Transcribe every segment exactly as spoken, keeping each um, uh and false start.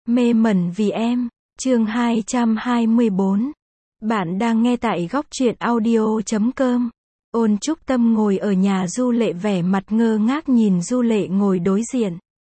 Mê mẩn vì em, chương hai trăm hai mươi bốn. Bạn đang nghe tại góc truyện audio chấm com. Ôn Trúc Tâm ngồi ở nhà Du Lệ vẻ mặt ngơ ngác nhìn Du Lệ ngồi đối diện.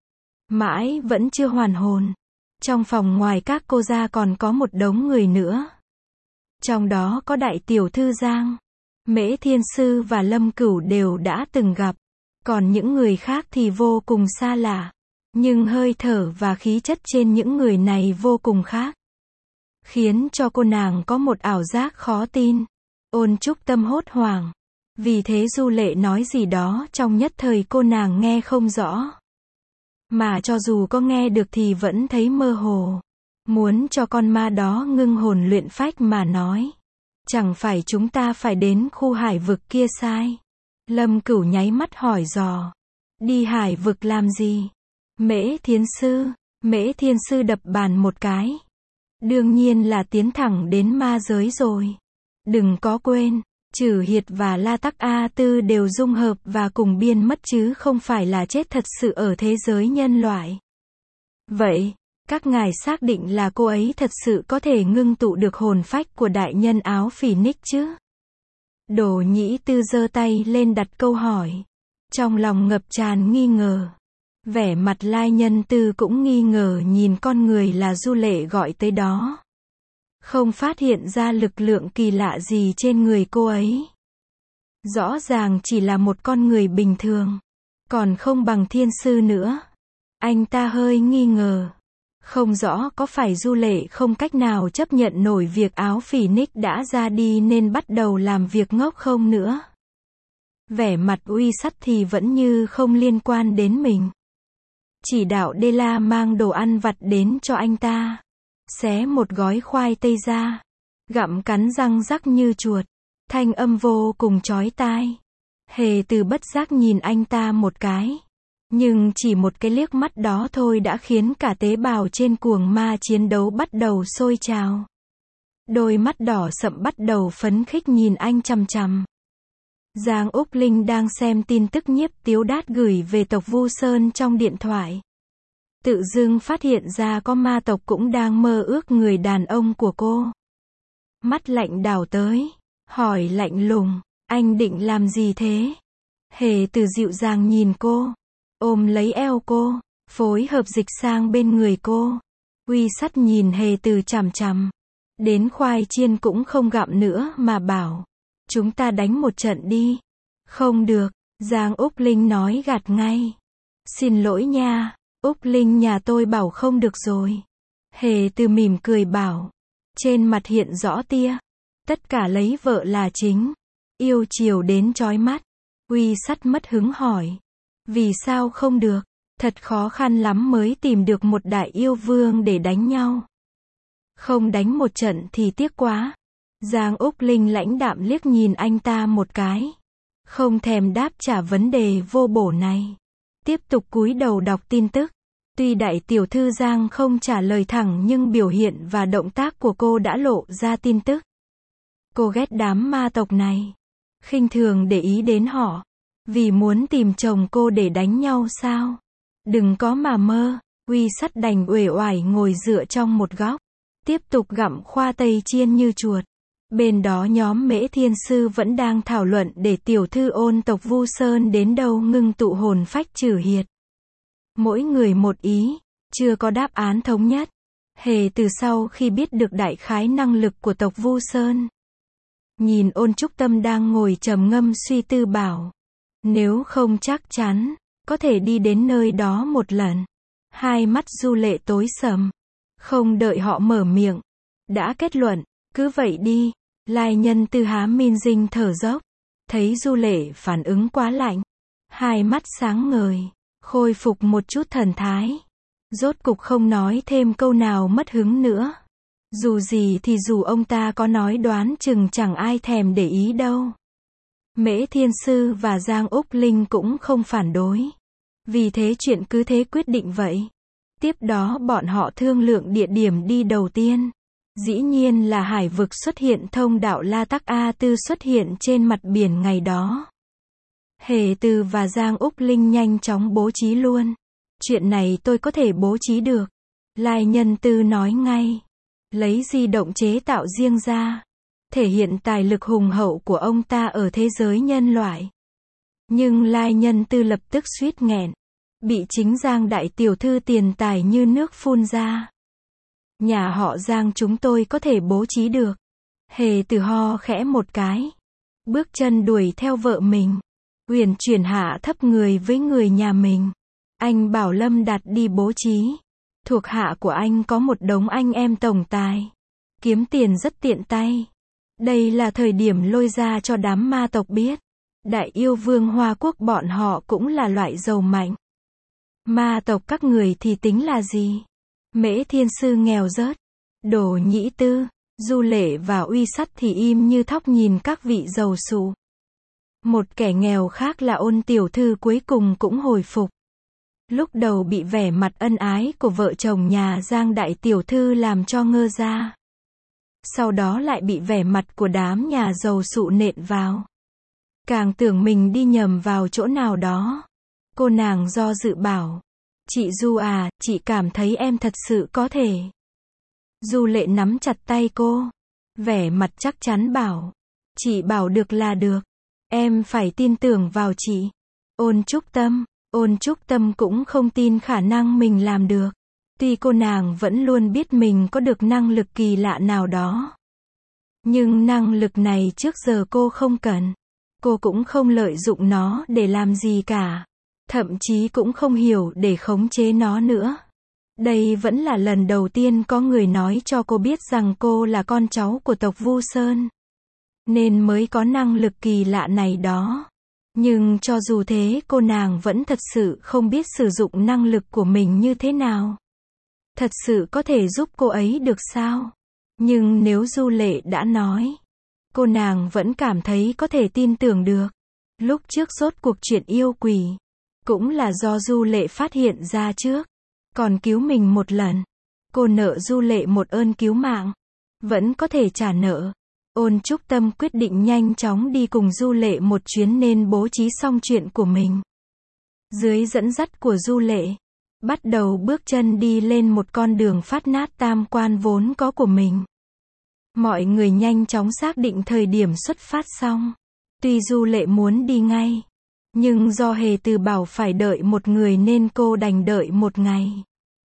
Mãi vẫn chưa hoàn hồn. Trong phòng ngoài các cô ra còn có một đống người nữa. Trong đó có đại tiểu thư Giang, Mễ Thiên Sư và Lâm Cửu đều đã từng gặp. Còn những người khác thì vô cùng xa lạ. Nhưng hơi thở và khí chất trên những người này vô cùng khác. Khiến cho cô nàng có một ảo giác khó tin. Ôn Trúc Tâm hốt hoảng. Vì thế Du Lệ nói gì đó trong nhất thời cô nàng nghe không rõ. Mà cho dù có nghe được thì vẫn thấy mơ hồ. Muốn cho con ma đó ngưng hồn luyện phách mà nói. Chẳng phải chúng ta phải đến khu hải vực kia sai? Lâm Cửu nháy mắt hỏi dò. Đi hải vực làm gì? Mễ Thiên Sư, Mễ Thiên Sư đập bàn một cái. Đương nhiên là tiến thẳng đến ma giới rồi. Đừng có quên, Trử Hiệt và La Tắc A Tư đều dung hợp và cùng biên mất chứ không phải là chết thật sự ở thế giới nhân loại. Vậy, các ngài xác định là cô ấy thật sự có thể ngưng tụ được hồn phách của đại nhân áo Phỉ-Nix chứ? Đồ Nhĩ Tư giơ tay lên đặt câu hỏi. Trong lòng ngập tràn nghi ngờ. Vẻ mặt Lai Nhân Tư cũng nghi ngờ nhìn con người là Du Lệ gọi tới đó. Không phát hiện ra lực lượng kỳ lạ gì trên người cô ấy. Rõ ràng chỉ là một con người bình thường. Còn không bằng thiên sư nữa. Anh ta hơi nghi ngờ. Không rõ có phải Du Lệ không cách nào chấp nhận nổi việc áo Phỉ-Nix đã ra đi nên bắt đầu làm việc ngốc không nữa. Vẻ mặt uy sắt thì vẫn như không liên quan đến mình. Chỉ đạo Đê La mang đồ ăn vặt đến cho anh ta. Xé một gói khoai tây ra. Gặm cắn răng rắc như chuột. Thanh âm vô cùng chói tai. Hề Từ bất giác nhìn anh ta một cái. Nhưng chỉ một cái liếc mắt đó thôi đã khiến cả tế bào trên cuồng ma chiến đấu bắt đầu sôi trào. Đôi mắt đỏ sậm bắt đầu phấn khích nhìn anh chằm chằm. Giang Úc Linh đang xem tin tức Nhiếp Tiếu Đát gửi về tộc Vu Sơn trong điện thoại. Tự dưng phát hiện ra có ma tộc cũng đang mơ ước người đàn ông của cô. Mắt lạnh đảo tới, hỏi lạnh lùng, anh định làm gì thế? Hề Từ dịu dàng nhìn cô, ôm lấy eo cô, phối hợp dịch sang bên người cô. Uy sắt nhìn Hề Từ chằm chằm. Đến khoai chiên cũng không gặm nữa mà bảo. Chúng ta đánh một trận đi. Không được, Giang Úc Linh nói gạt ngay. Xin lỗi nha, Úc Linh nhà tôi bảo không được rồi. Hề Từ mỉm cười bảo. Trên mặt hiện rõ tia. Tất cả lấy vợ là chính. Yêu chiều đến chói mắt. Uy sắt mất hứng hỏi. Vì sao không được? Thật khó khăn lắm mới tìm được một đại yêu vương để đánh nhau. Không đánh một trận thì tiếc quá. Giang Úc Linh lãnh đạm liếc nhìn anh ta một cái. Không thèm đáp trả vấn đề vô bổ này. Tiếp tục cúi đầu đọc tin tức. Tuy đại tiểu thư Giang không trả lời thẳng nhưng biểu hiện và động tác của cô đã lộ ra tin tức. Cô ghét đám ma tộc này. Khinh thường để ý đến họ. Vì muốn tìm chồng cô để đánh nhau sao? Đừng có mà mơ. Uy sắt đành uể oải ngồi dựa trong một góc. Tiếp tục gặm khoai tây chiên như chuột. Bên đó nhóm Mễ Thiên Sư vẫn đang thảo luận để tiểu thư Ôn tộc Vu Sơn đến đâu ngưng tụ hồn phách Trử Hiệt. Mỗi người một ý, chưa có đáp án thống nhất. Hề Từ sau khi biết được đại khái năng lực của tộc Vu Sơn. Nhìn Ôn Trúc Tâm đang ngồi trầm ngâm suy tư bảo. Nếu không chắc chắn, có thể đi đến nơi đó một lần. Hai mắt Du Lệ tối sầm. Không đợi họ mở miệng. Đã kết luận, cứ vậy đi. Lai Nhân Tư há min dinh thở dốc. Thấy Du Lệ phản ứng quá lạnh. Hai mắt sáng ngời. Khôi phục một chút thần thái. Rốt cục không nói thêm câu nào mất hứng nữa. Dù gì thì dù ông ta có nói đoán chừng chẳng ai thèm để ý đâu. Mễ Thiên Sư và Giang Úc Linh cũng không phản đối. Vì thế chuyện cứ thế quyết định vậy. Tiếp đó bọn họ thương lượng địa điểm đi đầu tiên. Dĩ nhiên là hải vực xuất hiện thông đạo La Tắc A Tư xuất hiện trên mặt biển ngày đó. Hề Từ và Giang Úc Linh nhanh chóng bố trí luôn. Chuyện này tôi có thể bố trí được. Lai Nhân Tư nói ngay. Lấy di động chế tạo riêng ra. Thể hiện tài lực hùng hậu của ông ta ở thế giới nhân loại. Nhưng Lai Nhân Tư lập tức suýt nghẹn. Bị chính Giang đại tiểu thư tiền tài như nước phun ra. Nhà họ Giang chúng tôi có thể bố trí được. Hề Từ ho khẽ một cái. Bước chân đuổi theo vợ mình. Uyển chuyển hạ thấp người với người nhà mình. Anh bảo Lâm Đạt đi bố trí. Thuộc hạ của anh có một đống anh em tổng tài. Kiếm tiền rất tiện tay. Đây là thời điểm lôi ra cho đám ma tộc biết. Đại yêu vương Hoa Quốc bọn họ cũng là loại giàu mạnh. Ma tộc các người thì tính là gì? Mễ Thiên Sư nghèo rớt. Đổ Nhĩ Tư, Du Lệ và Uy Sắt thì im như thóc nhìn các vị giàu sụ. Một kẻ nghèo khác là Ôn tiểu thư cuối cùng cũng hồi phục. Lúc đầu bị vẻ mặt ân ái của vợ chồng nhà Giang đại tiểu thư làm cho ngơ ra. Sau đó lại bị vẻ mặt của đám nhà giàu sụ nện vào. Càng tưởng mình đi nhầm vào chỗ nào đó. Cô nàng do dự bảo. Chị Du à, chị cảm thấy em thật sự có thể. Du Lệ nắm chặt tay cô. Vẻ mặt chắc chắn bảo. Chị bảo được là được. Em phải tin tưởng vào chị. Ôn Trúc Tâm. Ôn Trúc Tâm cũng không tin khả năng mình làm được. Tuy cô nàng vẫn luôn biết mình có được năng lực kỳ lạ nào đó. Nhưng năng lực này trước giờ cô không cần. Cô cũng không lợi dụng nó để làm gì cả. Thậm chí cũng không hiểu để khống chế nó nữa. Đây vẫn là lần đầu tiên có người nói cho cô biết rằng cô là con cháu của tộc Vu Sơn. Nên mới có năng lực kỳ lạ này đó. Nhưng cho dù thế cô nàng vẫn thật sự không biết sử dụng năng lực của mình như thế nào. Thật sự có thể giúp cô ấy được sao? Nhưng nếu Du Lệ đã nói, cô nàng vẫn cảm thấy có thể tin tưởng được. Lúc trước rốt cuộc chuyện yêu quỷ, cũng là do Du Lệ phát hiện ra trước. Còn cứu mình một lần. Cô nợ Du Lệ một ơn cứu mạng. Vẫn có thể trả nợ. Ôn Trúc Tâm quyết định nhanh chóng đi cùng Du Lệ một chuyến nên bố trí xong chuyện của mình. Dưới dẫn dắt của Du Lệ, bắt đầu bước chân đi lên một con đường phát nát tam quan vốn có của mình. Mọi người nhanh chóng xác định thời điểm xuất phát xong. Tuy Du Lệ muốn đi ngay, nhưng do Hề Từ bảo phải đợi một người nên cô đành đợi một ngày.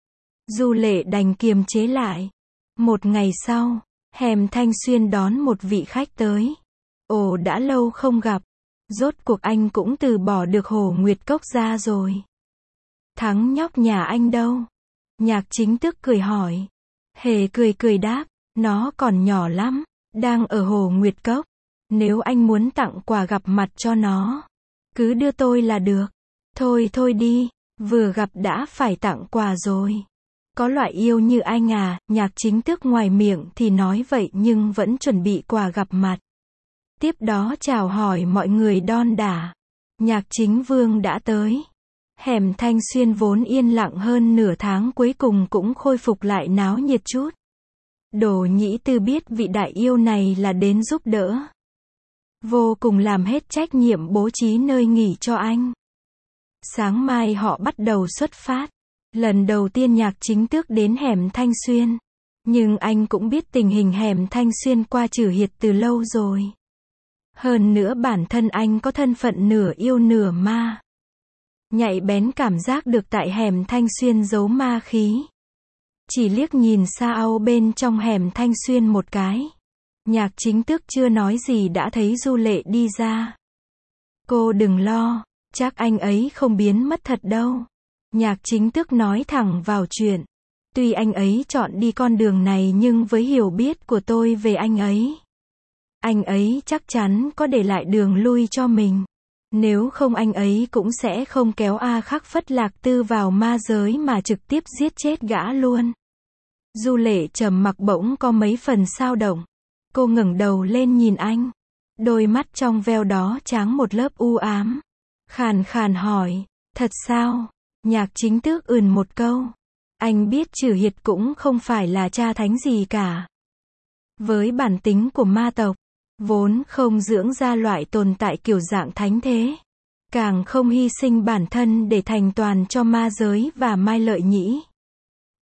Du Lệ đành kiềm chế lại. Một ngày sau, Hẻm Thanh Xuyên đón một vị khách tới. Ồ, đã lâu không gặp. Rốt cuộc anh cũng từ bỏ được Hồ Nguyệt Cốc ra rồi. Thắng nhóc nhà anh đâu? Nhạc Chính Tước cười hỏi. Hề cười cười đáp. Nó còn nhỏ lắm. Đang ở Hồ Nguyệt Cốc. Nếu anh muốn tặng quà gặp mặt cho nó, cứ đưa tôi là được. Thôi thôi đi. Vừa gặp đã phải tặng quà rồi. Có loại yêu như anh à? Nhạc Chính Tước ngoài miệng thì nói vậy nhưng vẫn chuẩn bị quà gặp mặt. Tiếp đó chào hỏi mọi người đon đả. Nhạc Chính Vương đã tới. Hẻm Thanh Xuyên vốn yên lặng hơn nửa tháng cuối cùng cũng khôi phục lại náo nhiệt chút. Đổ Nhĩ Tư biết vị đại yêu này là đến giúp đỡ. Vô cùng làm hết trách nhiệm bố trí nơi nghỉ cho anh. Sáng mai họ bắt đầu xuất phát. Lần đầu tiên Nhạc Chính Tước đến Hẻm Thanh Xuyên. Nhưng anh cũng biết tình hình Hẻm Thanh Xuyên qua Trừ Hiệt từ lâu rồi. Hơn nữa bản thân anh có thân phận nửa yêu nửa ma. Nhạy bén cảm giác được tại Hẻm Thanh Xuyên giấu ma khí. Chỉ liếc nhìn xa ao bên trong Hẻm Thanh Xuyên một cái. Nhạc Chính Tước chưa nói gì đã thấy Du Lệ đi ra. Cô đừng lo, chắc anh ấy không biến mất thật đâu. Nhạc Chính Tước nói thẳng vào chuyện. Tuy anh ấy chọn đi con đường này nhưng với hiểu biết của tôi về anh ấy, anh ấy chắc chắn có để lại đường lui cho mình. Nếu không anh ấy cũng sẽ không kéo A Khắc Phất Lạc Tư vào ma giới mà trực tiếp giết chết gã luôn. Du Lệ trầm mặc bỗng có mấy phần xao động. Cô ngẩng đầu lên nhìn anh. Đôi mắt trong veo đó tráng một lớp u ám. Khàn khàn hỏi, thật sao? Nhạc Chính Tước ừn một câu. Anh biết Trừ Hiệt cũng không phải là cha thánh gì cả. Với bản tính của ma tộc, vốn không dưỡng ra loại tồn tại kiểu dạng thánh thế. Càng không hy sinh bản thân để thành toàn cho ma giới và Mai Lợi Nhĩ.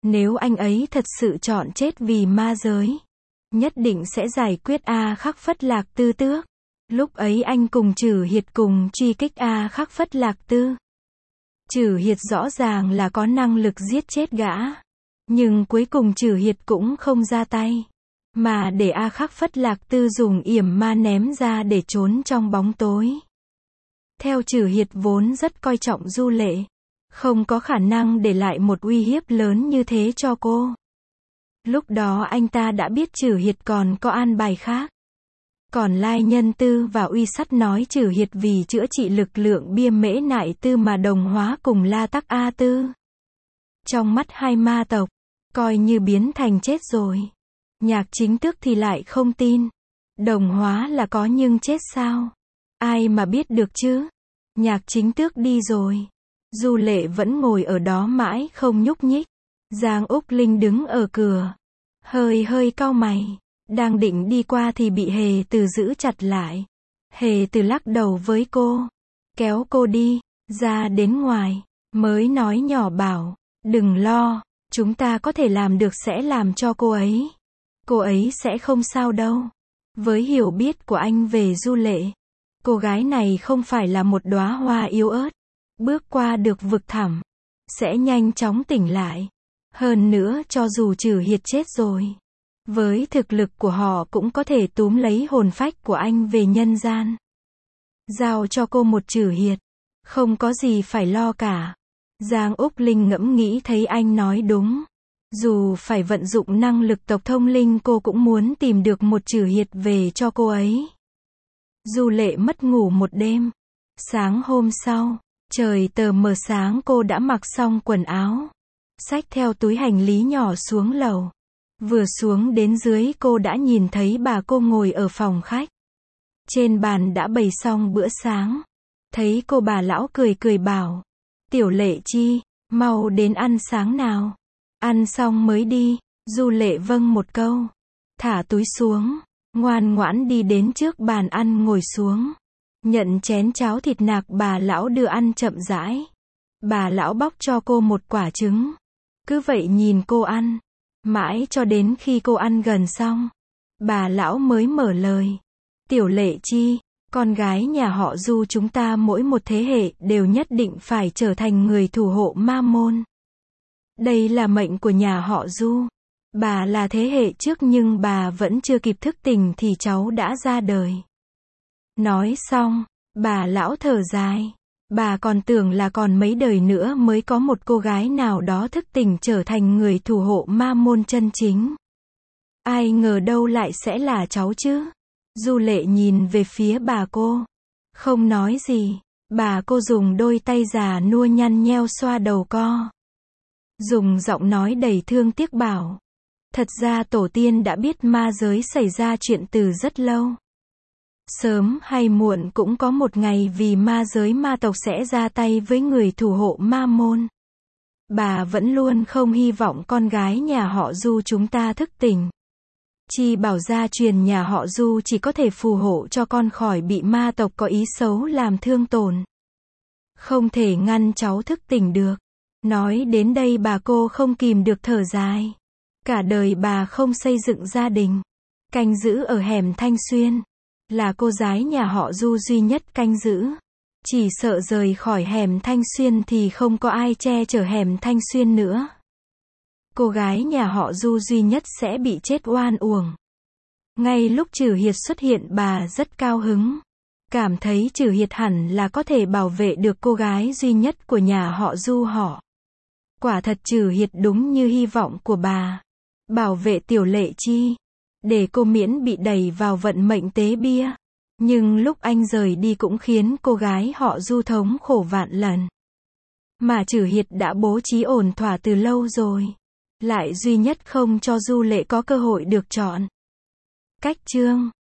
Nếu anh ấy thật sự chọn chết vì ma giới, nhất định sẽ giải quyết A Khắc Phất Lạc Tư tước. Lúc ấy anh cùng Trử Hiệt cùng truy kích A Khắc Phất Lạc Tư. Trử Hiệt rõ ràng là có năng lực giết chết gã. Nhưng cuối cùng Trử Hiệt cũng không ra tay. Mà để A Khắc Phất Lạc Tư dùng yểm ma ném ra để trốn trong bóng tối. Theo Trử Hiệt vốn rất coi trọng Du Lệ. Không có khả năng để lại một uy hiếp lớn như thế cho cô. Lúc đó anh ta đã biết Trử Hiệt còn có an bài khác. Còn Lai Nhân Tư và Uy Sắt nói Trử Hiệt vì chữa trị lực lượng bia mễ nại tư mà đồng hóa cùng La Tắc A Tư. Trong mắt hai ma tộc, coi như biến thành chết rồi. Nhạc Chính Tước thì lại không tin. Đồng hóa là có nhưng chết sao? Ai mà biết được chứ? Nhạc Chính Tước đi rồi. Du Lệ vẫn ngồi ở đó mãi không nhúc nhích. Giang Úc Linh đứng ở cửa. Hơi hơi cau mày. Đang định đi qua thì bị Hề Từ giữ chặt lại. Hề Từ lắc đầu với cô. Kéo cô đi. Ra đến ngoài. Mới nói nhỏ bảo. Đừng lo. Chúng ta có thể làm được sẽ làm cho cô ấy. Cô ấy sẽ không sao đâu. Với hiểu biết của anh về Du Lệ. Cô gái này không phải là một đóa hoa yếu ớt. Bước qua được vực thẳm. Sẽ nhanh chóng tỉnh lại. Hơn nữa cho dù Trử Hiệt chết rồi. Với thực lực của họ cũng có thể túm lấy hồn phách của anh về nhân gian. Giao cho cô một Trử Hiệt. Không có gì phải lo cả. Giang Úc Linh ngẫm nghĩ thấy anh nói đúng. Dù phải vận dụng năng lực tộc thông linh cô cũng muốn tìm được một Trử Hiệt về cho cô ấy. Du Lệ mất ngủ một đêm. Sáng hôm sau, trời tờ mờ sáng cô đã mặc xong quần áo. Xách theo túi hành lý nhỏ xuống lầu. Vừa xuống đến dưới cô đã nhìn thấy bà cô ngồi ở phòng khách. Trên bàn đã bày xong bữa sáng. Thấy cô bà lão cười cười bảo. Tiểu Lệ Chi, mau đến ăn sáng nào. Ăn xong mới đi. Du Lệ vâng một câu. Thả túi xuống. Ngoan ngoãn đi đến trước bàn ăn ngồi xuống. Nhận chén cháo thịt nạc bà lão đưa ăn chậm rãi. Bà lão bóc cho cô một quả trứng. Cứ vậy nhìn cô ăn. Mãi cho đến khi cô ăn gần xong. Bà lão mới mở lời. Tiểu Lệ Chi, con gái nhà họ Du chúng ta mỗi một thế hệ đều nhất định phải trở thành người thủ hộ ma môn. Đây là mệnh của nhà họ Du. Bà là thế hệ trước nhưng bà vẫn chưa kịp thức tỉnh thì cháu đã ra đời. Nói xong, bà lão thở dài. Bà còn tưởng là còn mấy đời nữa mới có một cô gái nào đó thức tỉnh trở thành người thủ hộ ma môn chân chính. Ai ngờ đâu lại sẽ là cháu chứ. Du Lệ nhìn về phía bà cô. Không nói gì. Bà cô dùng đôi tay già nua nhăn nheo xoa đầu co. Dùng giọng nói đầy thương tiếc bảo. Thật ra tổ tiên đã biết ma giới xảy ra chuyện từ rất lâu. Sớm hay muộn cũng có một ngày vì ma giới ma tộc sẽ ra tay với người thủ hộ ma môn. Bà vẫn luôn không hy vọng con gái nhà họ Du chúng ta thức tỉnh. Chi bảo gia truyền nhà họ Du chỉ có thể phù hộ cho con khỏi bị ma tộc có ý xấu làm thương tổn. Không thể ngăn cháu thức tỉnh được. Nói đến đây bà cô không kìm được thở dài. Cả đời bà không xây dựng gia đình. Canh giữ ở hẻm Thanh Xuyên. Là cô gái nhà họ Du duy nhất canh giữ. Chỉ sợ rời khỏi hẻm Thanh Xuyên thì không có ai che chở hẻm Thanh Xuyên nữa. Cô gái nhà họ Du duy nhất sẽ bị chết oan uổng. Ngay lúc Trử Hiệt xuất hiện bà rất cao hứng. Cảm thấy Trử Hiệt hẳn là có thể bảo vệ được cô gái duy nhất của nhà họ Du họ. Quả thật Trử Hiệt đúng như hy vọng của bà. Bảo vệ Tiểu Lệ Chi. Để cô miễn bị đẩy vào vận mệnh tế bia. Nhưng lúc anh rời đi cũng khiến cô gái họ Du thống khổ vạn lần. Mà Trử Hiệt đã bố trí ổn thỏa từ lâu rồi. Lại duy nhất không cho Du Lệ có cơ hội được chọn. Cách chương